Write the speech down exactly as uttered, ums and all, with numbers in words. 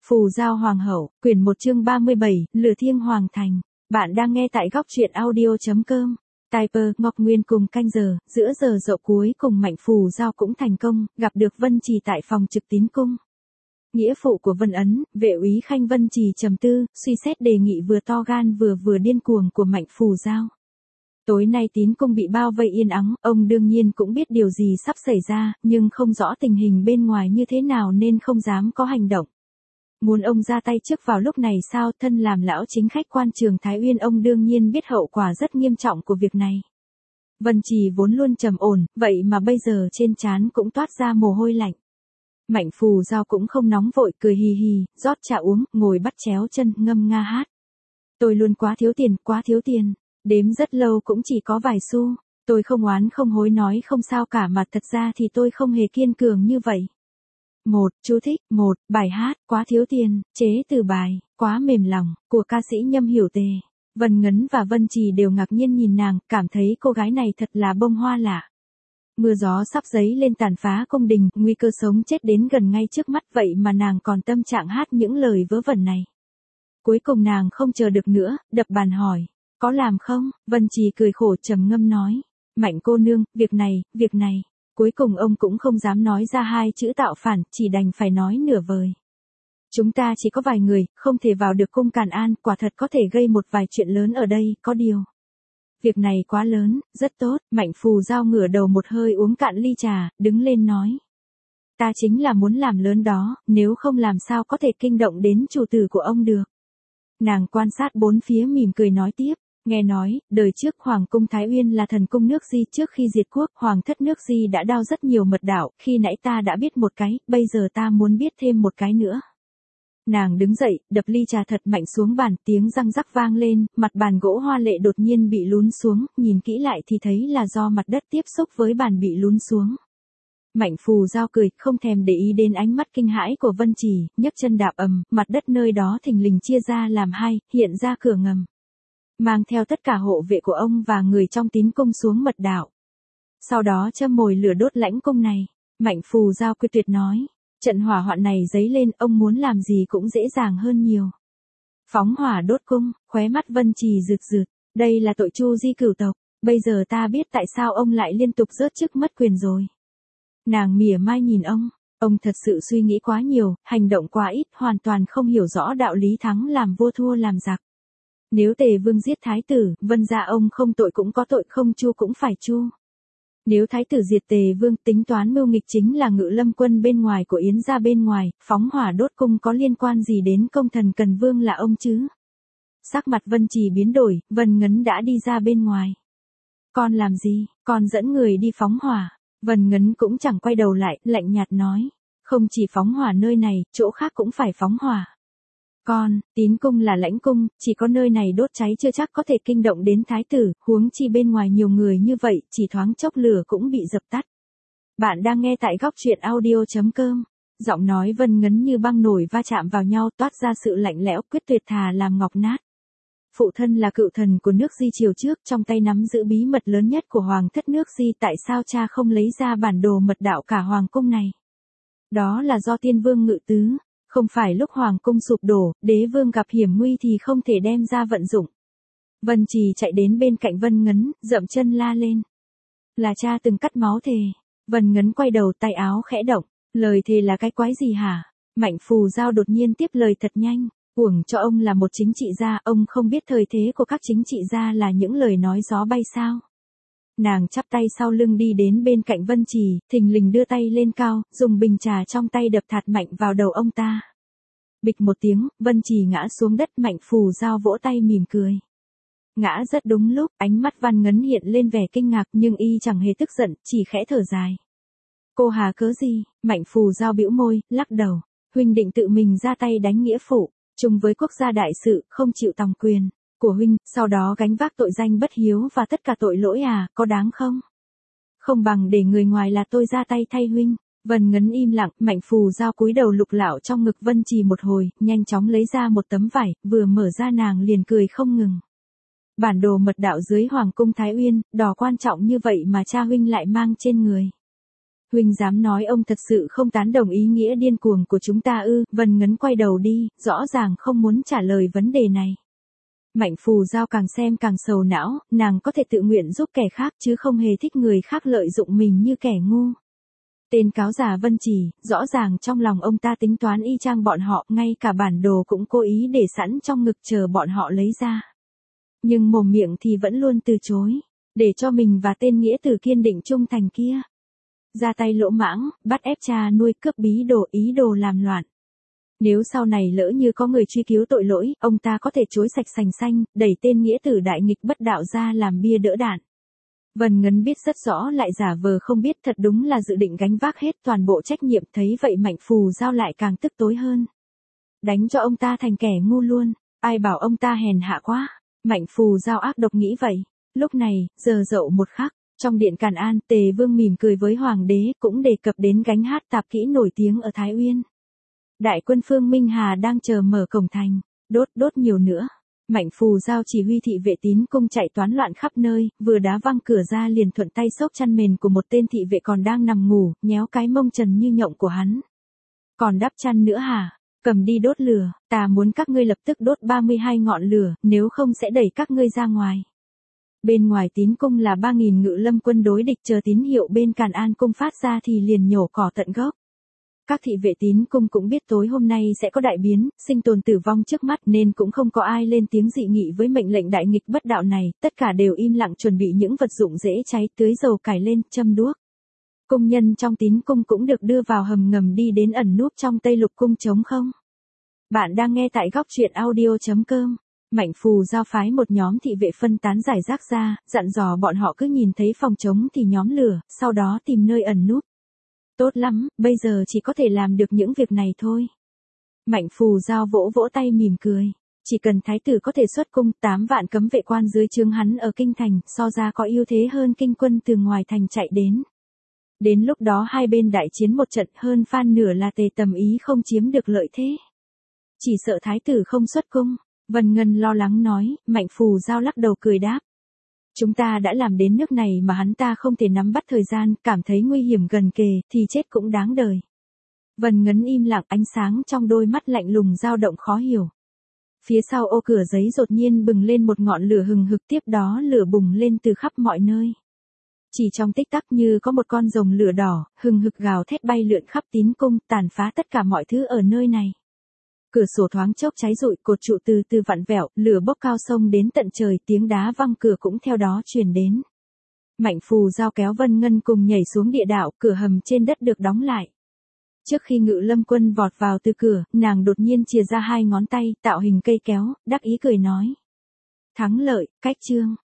Phù Giao Hoàng hậu, quyển một chương ba mươi bảy, Lửa Thiêng Hoàng thành. Bạn đang nghe tại góc truyện audio.com. Typer, Ngọc Nguyên cùng canh giờ, giữa giờ dậu cuối cùng Mạnh Phù Giao cũng thành công, gặp được Vân Trì tại phòng trực tín cung. Nghĩa phụ của Vân Ấn, vệ úy Khanh Vân Trì trầm tư, suy xét đề nghị vừa to gan vừa vừa điên cuồng của Mạnh Phù Giao. Tối nay tín cung bị bao vây yên ắng, ông đương nhiên cũng biết điều gì sắp xảy ra, nhưng không rõ tình hình bên ngoài như thế nào nên không dám có hành động. Muốn ông ra tay trước vào lúc này sao? Thân làm lão chính khách quan trường Thái Uyên, ông đương nhiên biết hậu quả rất nghiêm trọng của việc này. Vân Trì vốn luôn trầm ổn, vậy mà bây giờ trên trán cũng toát ra mồ hôi lạnh. Mạnh Phù Giao cũng không nóng vội, cười hì hì, rót trà uống, ngồi bắt chéo chân, ngâm nga hát. Tôi luôn quá thiếu tiền, quá thiếu tiền, đếm rất lâu cũng chỉ có vài xu. Tôi không oán không hối, nói không sao cả, mà thật ra thì tôi không hề kiên cường như vậy. Một, chú thích, một, bài hát, quá thiếu tiền, chế từ bài, quá mềm lòng, của ca sĩ Nhâm Hiểu Tề. Vân Ngấn và Vân Trì đều ngạc nhiên nhìn nàng, cảm thấy cô gái này thật là bông hoa lạ. Mưa gió sắp dấy lên tàn phá cung đình, nguy cơ sống chết đến gần ngay trước mắt, vậy mà nàng còn tâm trạng hát những lời vớ vẩn này. Cuối cùng nàng không chờ được nữa, đập bàn hỏi, có làm không? Vân Trì cười khổ trầm ngâm nói, Mạnh cô nương, việc này, việc này. Cuối cùng ông cũng không dám nói ra hai chữ tạo phản, chỉ đành phải nói nửa vời. Chúng ta chỉ có vài người, không thể vào được cung Càn An, quả thật có thể gây một vài chuyện lớn ở đây, có điều. Việc này quá lớn, rất tốt. Mạnh Phù Giao ngửa đầu một hơi uống cạn ly trà, đứng lên nói. Ta chính là muốn làm lớn đó, nếu không làm sao có thể kinh động đến chủ tử của ông được. Nàng quan sát bốn phía mỉm cười nói tiếp. Nghe nói, đời trước Hoàng cung Thái Uyên là thần cung nước Di, trước khi diệt quốc, Hoàng thất nước Di đã đao rất nhiều mật đạo, khi nãy ta đã biết một cái, bây giờ ta muốn biết thêm một cái nữa. Nàng đứng dậy, đập ly trà thật mạnh xuống bàn, tiếng răng rắc vang lên, mặt bàn gỗ hoa lệ đột nhiên bị lún xuống, nhìn kỹ lại thì thấy là do mặt đất tiếp xúc với bàn bị lún xuống. Mạnh Phù Giao cười, không thèm để ý đến ánh mắt kinh hãi của Vân Trì, nhấc chân đạp ầm, mặt đất nơi đó thình lình chia ra làm hai, hiện ra cửa ngầm. Mang theo tất cả hộ vệ của ông và người trong tín cung xuống mật đạo. Sau đó châm mồi lửa đốt lãnh cung này. Mạnh Phù Giao quyết tuyệt nói. Trận hỏa hoạn này dấy lên, ông muốn làm gì cũng dễ dàng hơn nhiều. Phóng hỏa đốt cung, khóe mắt Vân Trì rực rực. Đây là tội Chu Di cửu tộc. Bây giờ ta biết tại sao ông lại liên tục rớt chức mất quyền rồi. Nàng mỉa mai nhìn ông. Ông thật sự suy nghĩ quá nhiều, hành động quá ít, hoàn toàn không hiểu rõ đạo lý thắng làm vua thua làm giặc. Nếu Tề Vương giết thái tử, Vân gia ông không tội cũng có tội, không chu cũng phải chu. Nếu thái tử diệt Tề Vương, tính toán mưu nghịch chính là Ngự Lâm quân bên ngoài của Yến gia bên ngoài, phóng hỏa đốt cung có liên quan gì đến công thần Cần Vương là ông chứ? Sắc mặt Vân Trì biến đổi, Vân Ngấn đã đi ra bên ngoài. Con làm gì? Con dẫn người đi phóng hỏa. Vân Ngấn cũng chẳng quay đầu lại, lạnh nhạt nói. Không chỉ phóng hỏa nơi này, chỗ khác cũng phải phóng hỏa. Con, tín cung là lãnh cung, chỉ có nơi này đốt cháy chưa chắc có thể kinh động đến thái tử, huống chi bên ngoài nhiều người như vậy, chỉ thoáng chốc lửa cũng bị dập tắt. Bạn đang nghe tại góc truyện audio.com. Giọng nói Vân Ngấn như băng nổi va chạm vào nhau, toát ra sự lạnh lẽo, quyết tuyệt thà làm ngọc nát. Phụ thân là cựu thần của nước Di triều trước, trong tay nắm giữ bí mật lớn nhất của hoàng thất nước Di, tại sao cha không lấy ra bản đồ mật đạo cả hoàng cung này? Đó là do Tiên Vương ngự tứ. Không phải lúc hoàng cung sụp đổ, đế vương gặp hiểm nguy thì không thể đem ra vận dụng. Vân Trì chạy đến bên cạnh Vân Ngấn, dậm chân la lên. Là cha từng cắt máu thề. Vân Ngấn quay đầu, tay áo khẽ động. Lời thề là cái quái gì hả? Mạnh Phù Giao đột nhiên tiếp lời thật nhanh. Uổng cho ông là một chính trị gia, ông không biết thời thế của các chính trị gia là những lời nói gió bay sao? Nàng chắp tay sau lưng đi đến bên cạnh Vân Trì, thình lình đưa tay lên cao, dùng bình trà trong tay đập thạt mạnh vào đầu ông ta. Bịch một tiếng, Vân Trì ngã xuống đất. Mạnh Phù Giao vỗ tay mỉm cười. Ngã rất đúng lúc, ánh mắt Văn Ngấn hiện lên vẻ kinh ngạc nhưng y chẳng hề tức giận, chỉ khẽ thở dài. Cô hà cớ gì? Mạnh Phù Giao bĩu môi, lắc đầu. Huynh định tự mình ra tay đánh nghĩa phụ, chung với quốc gia đại sự, không chịu tòng quyền của huynh, sau đó gánh vác tội danh bất hiếu và tất cả tội lỗi à, có đáng không? Không bằng để người ngoài là tôi ra tay thay huynh. Vân Ngấn im lặng, Mạnh Phù Giao cúi đầu lục lạo trong ngực Vân Trì một hồi, nhanh chóng lấy ra một tấm vải, vừa mở ra nàng liền cười không ngừng. Bản đồ mật đạo dưới Hoàng cung Thái Uyên, đò quan trọng như vậy mà cha huynh lại mang trên người. Huynh dám nói ông thật sự không tán đồng ý nghĩa điên cuồng của chúng ta ư? Vân Ngấn quay đầu đi, rõ ràng không muốn trả lời vấn đề này. Mạnh Phù Giao càng xem càng sầu não, nàng có thể tự nguyện giúp kẻ khác chứ không hề thích người khác lợi dụng mình như kẻ ngu. Tên cáo già Vân Chỉ, rõ ràng trong lòng ông ta tính toán y chang bọn họ, ngay cả bản đồ cũng cố ý để sẵn trong ngực chờ bọn họ lấy ra. Nhưng mồm miệng thì vẫn luôn từ chối, để cho mình và tên nghĩa tử kiên định trung thành kia ra tay lỗ mãng, bắt ép cha nuôi, cướp bí đồ, ý đồ làm loạn. Nếu sau này lỡ như có người truy cứu tội lỗi, ông ta có thể chối sạch sành xanh, đẩy tên nghĩa tử đại nghịch bất đạo ra làm bia đỡ đạn. Vân Ngấn biết rất rõ lại giả vờ không biết, thật đúng là dự định gánh vác hết toàn bộ trách nhiệm, thấy vậy Mạnh Phù Giao lại càng tức tối hơn. Đánh cho ông ta thành kẻ ngu luôn, ai bảo ông ta hèn hạ quá. Mạnh Phù Giao ác độc nghĩ vậy. Lúc này, giờ dậu một khắc, trong điện Càn An, Tề Vương mỉm cười với Hoàng đế, cũng đề cập đến gánh hát tạp kỹ nổi tiếng ở Thái Uyên. Đại quân Phương Minh Hà đang chờ mở cổng thành, đốt đốt nhiều nữa. Mạnh Phù Giao chỉ huy thị vệ tín cung chạy toán loạn khắp nơi, vừa đá văng cửa ra liền thuận tay xốc chăn mền của một tên thị vệ còn đang nằm ngủ, nhéo cái mông trần như nhộng của hắn. Còn đắp chăn nữa hả? Cầm đi đốt lửa, ta muốn các ngươi lập tức đốt ba mươi hai ngọn lửa, nếu không sẽ đẩy các ngươi ra ngoài. Bên ngoài tín cung là ba nghìn ngự lâm quân đối địch, chờ tín hiệu bên Càn An cung phát ra thì liền nhổ cỏ tận gốc. Các thị vệ tín cung cũng biết tối hôm nay sẽ có đại biến, sinh tồn tử vong trước mắt nên cũng không có ai lên tiếng dị nghị với mệnh lệnh đại nghịch bất đạo này, tất cả đều im lặng chuẩn bị những vật dụng dễ cháy, tưới dầu cải lên, châm đuốc. Cung nhân trong tín cung cũng được đưa vào hầm ngầm đi đến ẩn núp trong Tây Lục cung trống không. Bạn đang nghe tại góc truyện audio chấm com. Mạnh Phù Giao phái một nhóm thị vệ phân tán giải rác ra, dặn dò bọn họ cứ nhìn thấy phòng trống thì nhóm lửa, sau đó tìm nơi ẩn núp. Tốt lắm, bây giờ chỉ có thể làm được những việc này thôi. Mạnh Phù Giao vỗ vỗ tay mỉm cười. Chỉ cần thái tử có thể xuất cung, tám vạn cấm vệ quan dưới trướng hắn ở kinh thành, so ra có ưu thế hơn kinh quân từ ngoài thành chạy đến. Đến lúc đó hai bên đại chiến một trận, hơn phan nửa là Tề Tầm Ý không chiếm được lợi thế. Chỉ sợ thái tử không xuất cung. Vân Ngân lo lắng nói. Mạnh Phù Giao lắc đầu cười đáp. Chúng ta đã làm đến nước này mà hắn ta không thể nắm bắt thời gian, cảm thấy nguy hiểm gần kề, thì chết cũng đáng đời. Vân Ngấn im lặng, ánh sáng trong đôi mắt lạnh lùng dao động khó hiểu. Phía sau ô cửa giấy đột nhiên bừng lên một ngọn lửa hừng hực, tiếp đó lửa bùng lên từ khắp mọi nơi. Chỉ trong tích tắc như có một con rồng lửa đỏ, hừng hực gào thét bay lượn khắp tín cung, tàn phá tất cả mọi thứ ở nơi này. Cửa sổ thoáng chốc cháy rụi, cột trụ từ từ vặn vẹo, lửa bốc cao sông đến tận trời, tiếng đá văng cửa cũng theo đó truyền đến. Mạnh Phù Giao kéo Vân Ngân cùng nhảy xuống địa đạo, cửa hầm trên đất được đóng lại. Trước khi ngự lâm quân vọt vào từ cửa, nàng đột nhiên chìa ra hai ngón tay, tạo hình cây kéo, đắc ý cười nói. Thắng lợi, cách chương.